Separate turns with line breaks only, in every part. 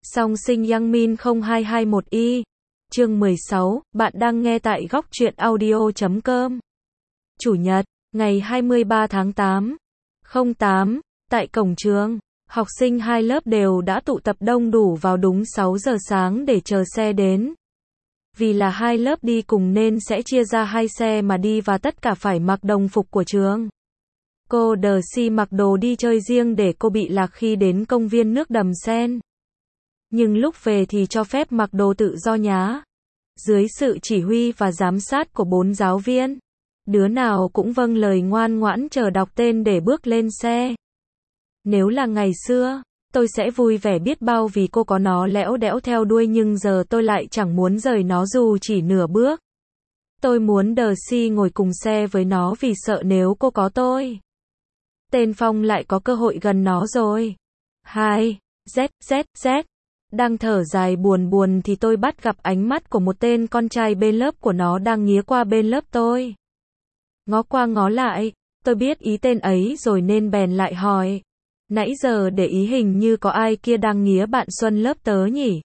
Song sinh Yang Min 0221Y. Chương 16, bạn đang nghe tại góc truyện audio.com. Chủ nhật, ngày 23 tháng 8. 08, tại cổng trường, học sinh hai lớp đều đã tụ tập đông đủ vào đúng 6 giờ sáng để chờ xe đến. Vì là hai lớp đi cùng nên sẽ chia ra hai xe mà đi và tất cả phải mặc đồng phục của trường. Cô Đờ-si mặc đồ đi chơi riêng để cô bị lạc khi đến công viên nước Đầm Sen. Nhưng lúc về thì cho phép mặc đồ tự do nhá. Dưới sự chỉ huy và giám sát của 4 giáo viên, đứa nào cũng vâng lời ngoan ngoãn chờ đọc tên để bước lên xe. Nếu là ngày xưa, tôi sẽ vui vẻ biết bao vì cô có nó lẽo đẽo theo đuôi, nhưng giờ tôi lại chẳng muốn rời nó dù chỉ nửa bước. Tôi muốn Đờ-si ngồi cùng xe với nó vì sợ nếu cô có tôi, tên Phong lại có cơ hội gần nó rồi. 2. Z. Đang thở dài buồn buồn thì tôi bắt gặp ánh mắt của một tên con trai bên lớp của nó đang nghía qua bên lớp tôi. Ngó qua ngó lại, tôi biết ý tên ấy rồi nên bèn lại hỏi. Nãy giờ để ý hình như có ai kia đang nghía bạn Xuân lớp tớ nhỉ?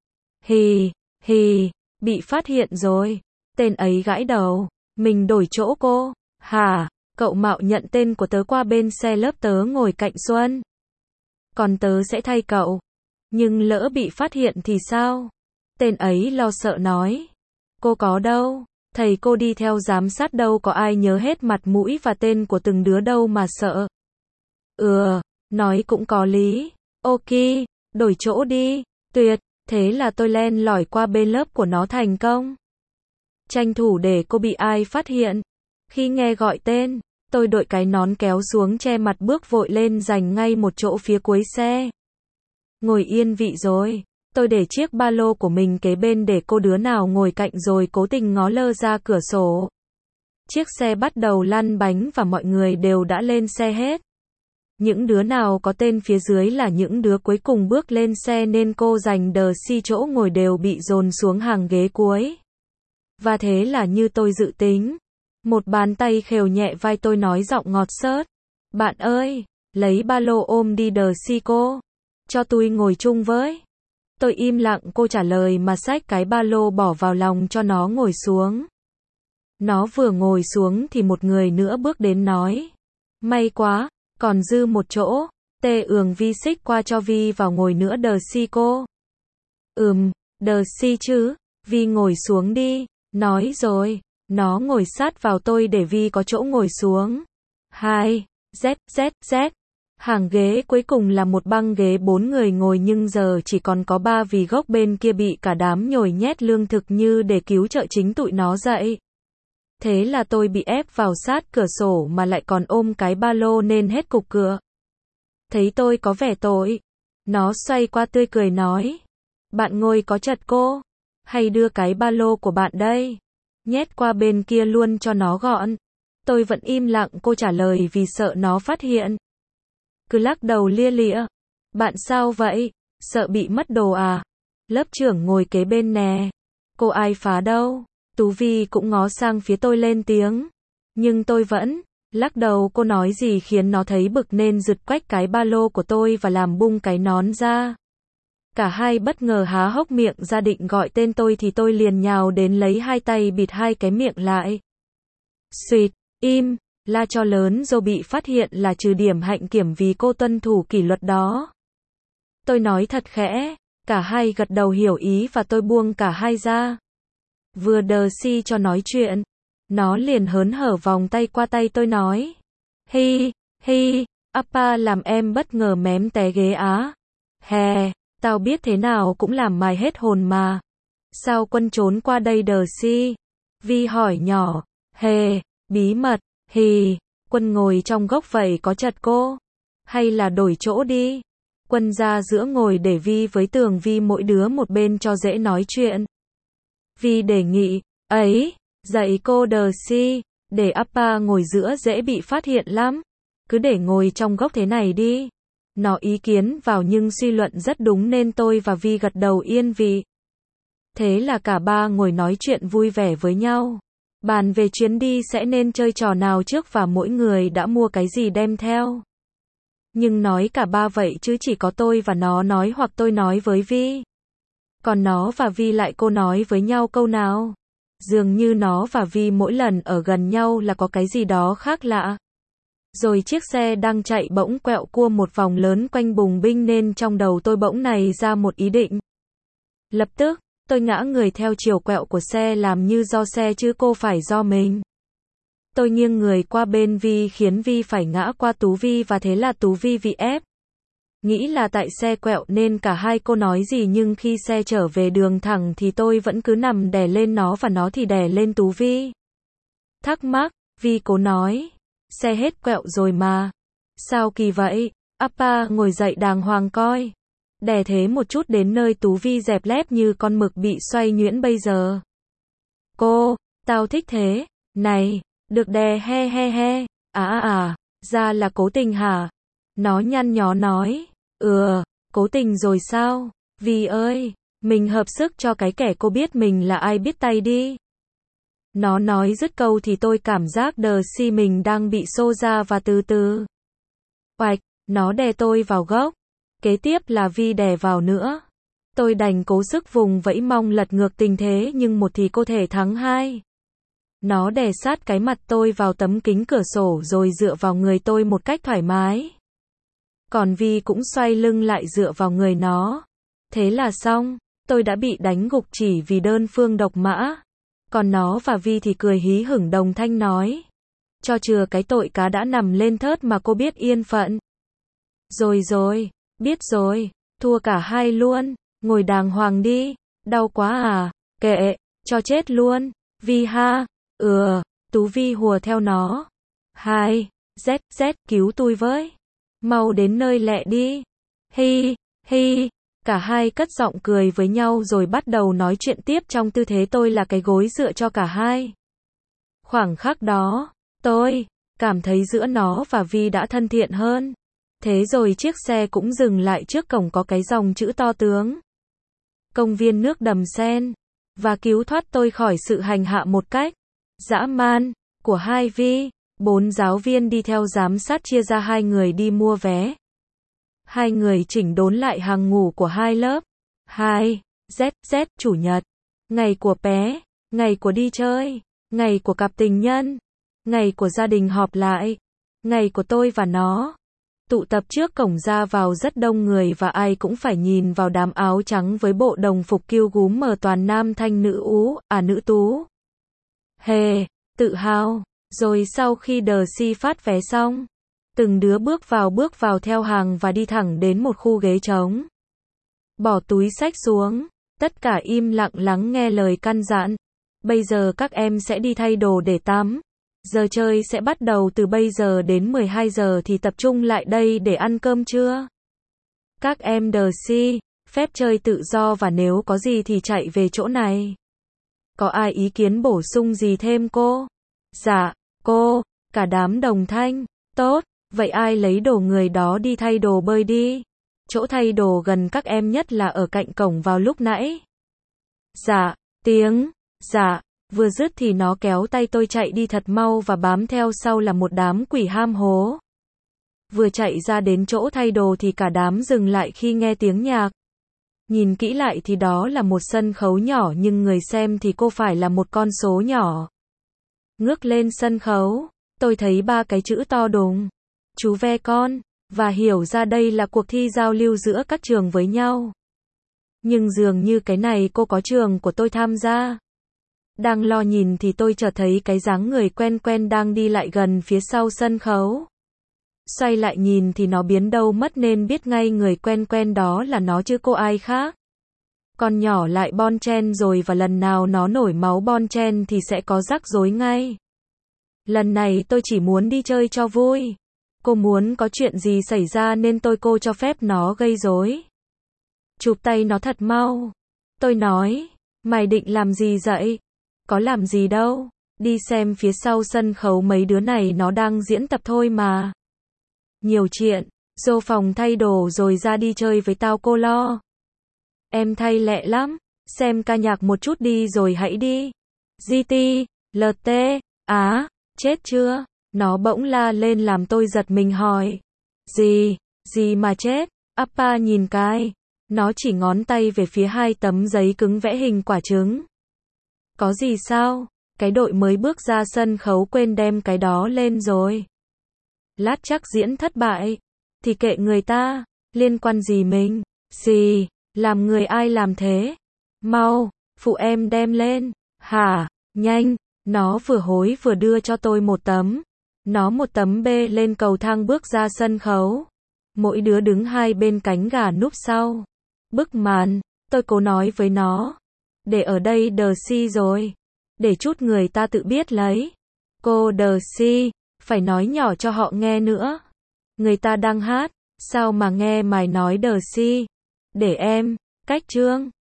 Hì, bị phát hiện rồi. Tên ấy gãi đầu. Mình đổi chỗ cô. Hả? Cậu mạo nhận tên của tớ qua bên xe lớp tớ ngồi cạnh Xuân. Còn tớ sẽ thay cậu. Nhưng lỡ bị phát hiện thì sao? Tên ấy lo sợ nói. Cô có đâu. Thầy cô đi theo giám sát đâu có ai nhớ hết mặt mũi và tên của từng đứa đâu mà sợ. Nói cũng có lý. Ok, đổi chỗ đi. Tuyệt, thế là tôi len lỏi qua bên lớp của nó thành công. Tranh thủ để cô bị ai phát hiện. Khi nghe gọi tên, tôi đội cái nón kéo xuống che mặt bước vội lên giành ngay một chỗ phía cuối xe. Ngồi yên vị rồi, tôi để chiếc ba lô của mình kế bên để cô đứa nào ngồi cạnh rồi cố tình ngó lơ ra cửa sổ. Chiếc xe bắt đầu lăn bánh và mọi người đều đã lên xe hết. Những đứa nào có tên phía dưới là những đứa cuối cùng bước lên xe nên cô giành Đờ-si chỗ ngồi đều bị dồn xuống hàng ghế cuối. Và thế là như tôi dự tính. Một bàn tay khều nhẹ vai tôi nói giọng ngọt xớt. Bạn ơi, lấy ba lô ôm đi Đờ-si cô. Cho tôi ngồi chung với. Tôi im lặng cô trả lời mà xách cái ba lô bỏ vào lòng cho nó ngồi xuống. Nó vừa ngồi xuống thì một người nữa bước đến nói. May quá, còn dư một chỗ. Vi xích qua cho Vi vào ngồi nữa Đờ-si cô. Đờ-si chứ. Vi ngồi xuống đi. Nói rồi, nó ngồi sát vào tôi để Vi có chỗ ngồi xuống. 2. Z. Hàng ghế cuối cùng là một băng ghế 4 người ngồi nhưng giờ chỉ còn có 3 vì gốc bên kia bị cả đám nhồi nhét lương thực như để cứu trợ chính tụi nó dậy. Thế là tôi bị ép vào sát cửa sổ mà lại còn ôm cái ba lô nên hết cục cửa. Thấy tôi có vẻ tội. Nó xoay qua tươi cười nói. Bạn ngồi có chật cô? Hay đưa cái ba lô của bạn đây? Nhét qua bên kia luôn cho nó gọn. Tôi vẫn im lặng cô trả lời vì sợ nó phát hiện. Cứ lắc đầu lia lịa. Bạn sao vậy? Sợ bị mất đồ à? Lớp trưởng ngồi kế bên nè. Cô ai phá đâu? Tú Vi cũng ngó sang phía tôi lên tiếng. Nhưng tôi vẫn lắc đầu. Cô nói gì khiến nó thấy bực nên giật quách cái ba lô của tôi và làm bung cái nón ra. Cả hai bất ngờ há hốc miệng ra định gọi tên tôi thì tôi liền nhào đến lấy hai tay bịt hai cái miệng lại. Xuyệt, im, la cho lớn rồi bị phát hiện là trừ điểm hạnh kiểm vì cô tuân thủ kỷ luật đó. Tôi nói thật khẽ, cả hai gật đầu hiểu ý và tôi buông cả hai ra. Vừa Đờ-si cho nói chuyện, nó liền hớn hở vòng tay qua tay tôi nói. Hi, Appa làm em bất ngờ mém té ghế á. Hè, tao biết thế nào cũng làm mày hết hồn mà. Sao Quân trốn qua đây Đờ-si? Vi hỏi nhỏ. Bí mật. Quân ngồi trong góc vậy có chật cô? Hay là đổi chỗ đi? Quân ra giữa ngồi để Vi với Tường Vi mỗi đứa một bên cho dễ nói chuyện. Vi đề nghị, dạy cô Đờ-si, để Appa ngồi giữa dễ bị phát hiện lắm. Cứ để ngồi trong góc thế này đi. Nó ý kiến vào nhưng suy luận rất đúng nên tôi và Vi gật đầu yên vị. Thế là cả ba ngồi nói chuyện vui vẻ với nhau. Bàn về chuyến đi sẽ nên chơi trò nào trước và mỗi người đã mua cái gì đem theo. Nhưng nói cả ba vậy chứ chỉ có tôi và nó nói hoặc tôi nói với Vi. Còn nó và Vi lại cô nói với nhau câu nào? Dường như nó và Vi mỗi lần ở gần nhau là có cái gì đó khác lạ. Rồi chiếc xe đang chạy bỗng quẹo cua một vòng lớn quanh bùng binh nên trong đầu tôi bỗng nảy ra một ý định. Lập tức, tôi ngã người theo chiều quẹo của xe làm như do xe chứ cô phải do mình. Tôi nghiêng người qua bên Vi khiến Vi phải ngã qua Tú Vi và thế là Tú Vi bị ép. Nghĩ là tại xe quẹo nên cả hai cô nói gì nhưng khi xe trở về đường thẳng thì tôi vẫn cứ nằm đè lên nó và nó thì đè lên Tú Vi. Thắc mắc, Vi cố nói. Xe hết quẹo rồi mà. Sao kỳ vậy? Appa ngồi dậy đàng hoàng coi. Đè thế một chút đến nơi Tú Vi dẹp lép như con mực bị xoay nhuyễn bây giờ. Cô, tao thích thế. Này, được đè he he he. Ra là cố tình hả? Nó nhăn nhó nói. Cố tình rồi sao? Vi ơi, mình hợp sức cho cái kẻ cô biết mình là ai biết tay đi. Nó nói dứt câu thì tôi cảm giác đờ si mình đang bị xô ra và từ từ. Oạch, nó đè tôi vào gốc. Kế tiếp là Vi đè vào nữa. Tôi đành cố sức vùng vẫy mong lật ngược tình thế nhưng một thì cô thể thắng hai. Nó đè sát cái mặt tôi vào tấm kính cửa sổ rồi dựa vào người tôi một cách thoải mái. Còn Vi cũng xoay lưng lại dựa vào người nó. Thế là xong, tôi đã bị đánh gục chỉ vì đơn phương độc mã. Còn nó và Vi thì cười hí hửng đồng thanh nói. Cho chừa cái tội cá đã nằm lên thớt mà cô biết yên phận. Rồi, biết rồi, thua cả hai luôn, ngồi đàng hoàng đi, đau quá à, kệ, cho chết luôn, Vi ha, Tú Vi hùa theo nó. Z, cứu tôi với, mau đến nơi lẹ đi, hi, cả hai cất giọng cười với nhau rồi bắt đầu nói chuyện tiếp trong tư thế tôi là cái gối dựa cho cả hai. Khoảng khắc đó, tôi cảm thấy giữa nó và Vi đã thân thiện hơn. Thế rồi chiếc xe cũng dừng lại trước cổng có cái dòng chữ to tướng. Công viên nước Đầm Sen. Và cứu thoát tôi khỏi sự hành hạ một cách dã man của hai Vi. 4 giáo viên đi theo giám sát chia ra hai người đi mua vé. Hai người chỉnh đốn lại hàng ngủ của hai lớp. Z, chủ nhật. Ngày của bé. Ngày của đi chơi. Ngày của cặp tình nhân. Ngày của gia đình họp lại. Ngày của tôi và nó. Tụ tập trước cổng ra vào rất đông người và ai cũng phải nhìn vào đám áo trắng với bộ đồng phục kiêu gúm mờ toàn nam thanh nữ nữ tú. Tự hào. Rồi sau khi đờ si phát vé xong, từng đứa bước vào theo hàng và đi thẳng đến một khu ghế trống. Bỏ túi xách xuống, tất cả im lặng lắng nghe lời căn dặn. Bây giờ các em sẽ đi thay đồ để tắm. Giờ chơi sẽ bắt đầu từ bây giờ đến 12 giờ thì tập trung lại đây để ăn cơm trưa. Các em đờ si, phép chơi tự do và nếu có gì thì chạy về chỗ này. Có ai ý kiến bổ sung gì thêm cô? Dạ, cô, cả đám đồng thanh. Tốt, vậy ai lấy đồ người đó đi thay đồ bơi đi. Chỗ thay đồ gần các em nhất là ở cạnh cổng vào lúc nãy. Dạ, dạ. Vừa dứt thì nó kéo tay tôi chạy đi thật mau và bám theo sau là một đám quỷ ham hố. Vừa chạy ra đến chỗ thay đồ thì cả đám dừng lại khi nghe tiếng nhạc. Nhìn kỹ lại thì đó là một sân khấu nhỏ nhưng người xem thì cô phải là một con số nhỏ. Ngước lên sân khấu, tôi thấy 3 cái chữ to đùng. Chú ve con, và hiểu ra đây là cuộc thi giao lưu giữa các trường với nhau. Nhưng dường như cái này cô có trường của tôi tham gia. Đang lo nhìn thì tôi chợt thấy cái dáng người quen quen đang đi lại gần phía sau sân khấu. Xoay lại nhìn thì nó biến đâu mất nên biết ngay người quen quen đó là nó chứ cô ai khác. Con nhỏ lại bon chen rồi và lần nào nó nổi máu bon chen thì sẽ có rắc rối ngay. Lần này tôi chỉ muốn đi chơi cho vui. Cô muốn có chuyện gì xảy ra nên cô cho phép nó gây rối. Chụp tay nó thật mau. Tôi nói, mày định làm gì vậy? Có làm gì đâu, đi xem phía sau sân khấu mấy đứa này nó đang diễn tập thôi mà. Nhiều chuyện, vô phòng thay đồ rồi ra đi chơi với tao cô lo. Em thay lẹ lắm, xem ca nhạc một chút đi rồi hãy đi. GT, LT, chết chưa? Nó bỗng la lên làm tôi giật mình hỏi. Gì? Gì mà chết, Appa nhìn cái. Nó chỉ ngón tay về phía hai tấm giấy cứng vẽ hình quả trứng. Có gì sao? Cái đội mới bước ra sân khấu quên đem cái đó lên rồi. Lát chắc diễn thất bại. Thì kệ người ta, liên quan gì mình? Xì, làm người ai làm thế? Mau, phụ em đem lên. Hả, nhanh, nó vừa hối vừa đưa cho tôi một tấm. Nó một tấm bê lên cầu thang bước ra sân khấu. Mỗi đứa đứng hai bên cánh gà núp sau. Bức màn, tôi cố nói với nó. Để ở đây đờ si rồi. Để chút người ta tự biết lấy. Cô đờ si, phải nói nhỏ cho họ nghe nữa. Người ta đang hát, sao mà nghe mày nói đờ si. Để em, cách chương.